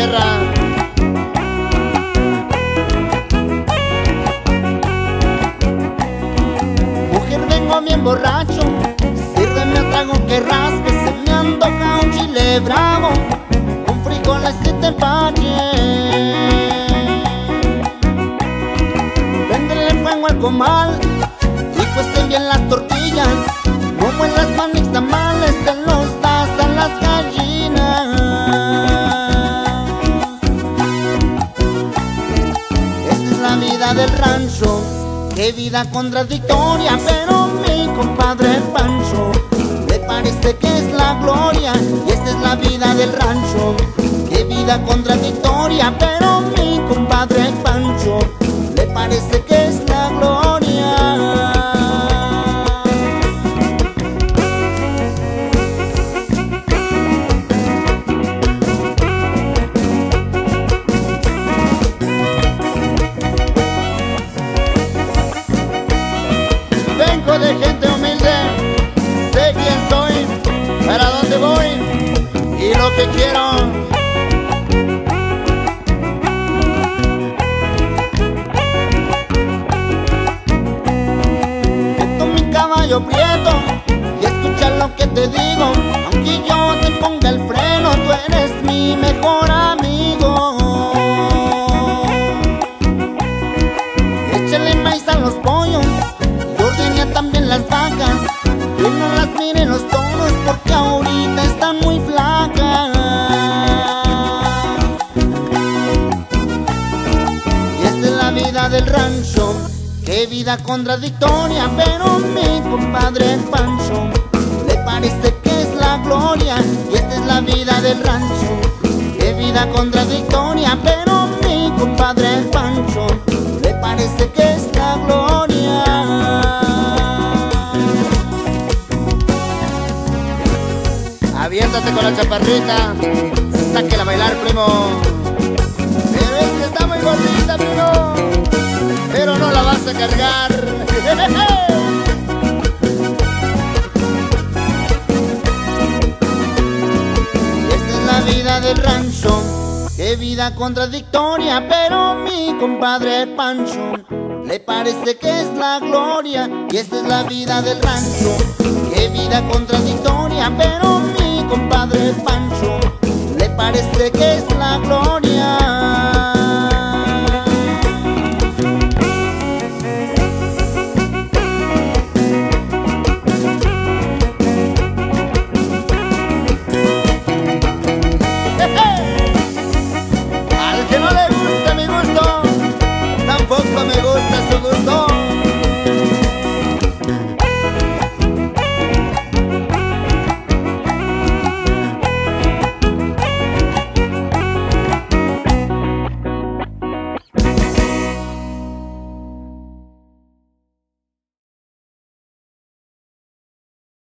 tierra. Mujer, vengo bien borracho, sírveme un trago que raspe. Se me antoja un chile bravo, con frijoles y tepache. Préndele fuego al comal y cuecen bien las tortillas, como en las Manix tamales se los das a las gallinas. Esta es la vida del rancho, qué vida contradictoria, pero mi compadre Pancho le parece que es la gloria. Y esta es la vida del rancho, qué vida contradictoria, pero mi compadre Pancho le parece que es la gloria. Vengo de gente humilde, sé quién soy, para dónde voy y lo que quiero. Siento mi caballo prieto y escucha lo que te digo. Aunque yo te ponga el freno, tú eres mi mejor amigo. Échale maíz a los pollos, también las vacas, que no las miren los toros porque ahorita están muy flacas. Y esta es la vida del rancho, qué vida contradictoria, pero mi compadre Pancho le parece que es la gloria. Y esta es la vida del rancho, qué vida contradictoria, pero mi compadre Pancho le parece que es la gloria. Aviéntate con la chaparrita, sáquela a bailar, primo. Pero es que está muy gordita, primo, Pero no la vas a cargar. Y esta es la vida del rancho, qué vida contradictoria, pero mi compadre Pancho le parece que es la gloria. Y esta es la vida del rancho, qué vida contradictoria, pero mi compadre Pancho le parece que es la gloria.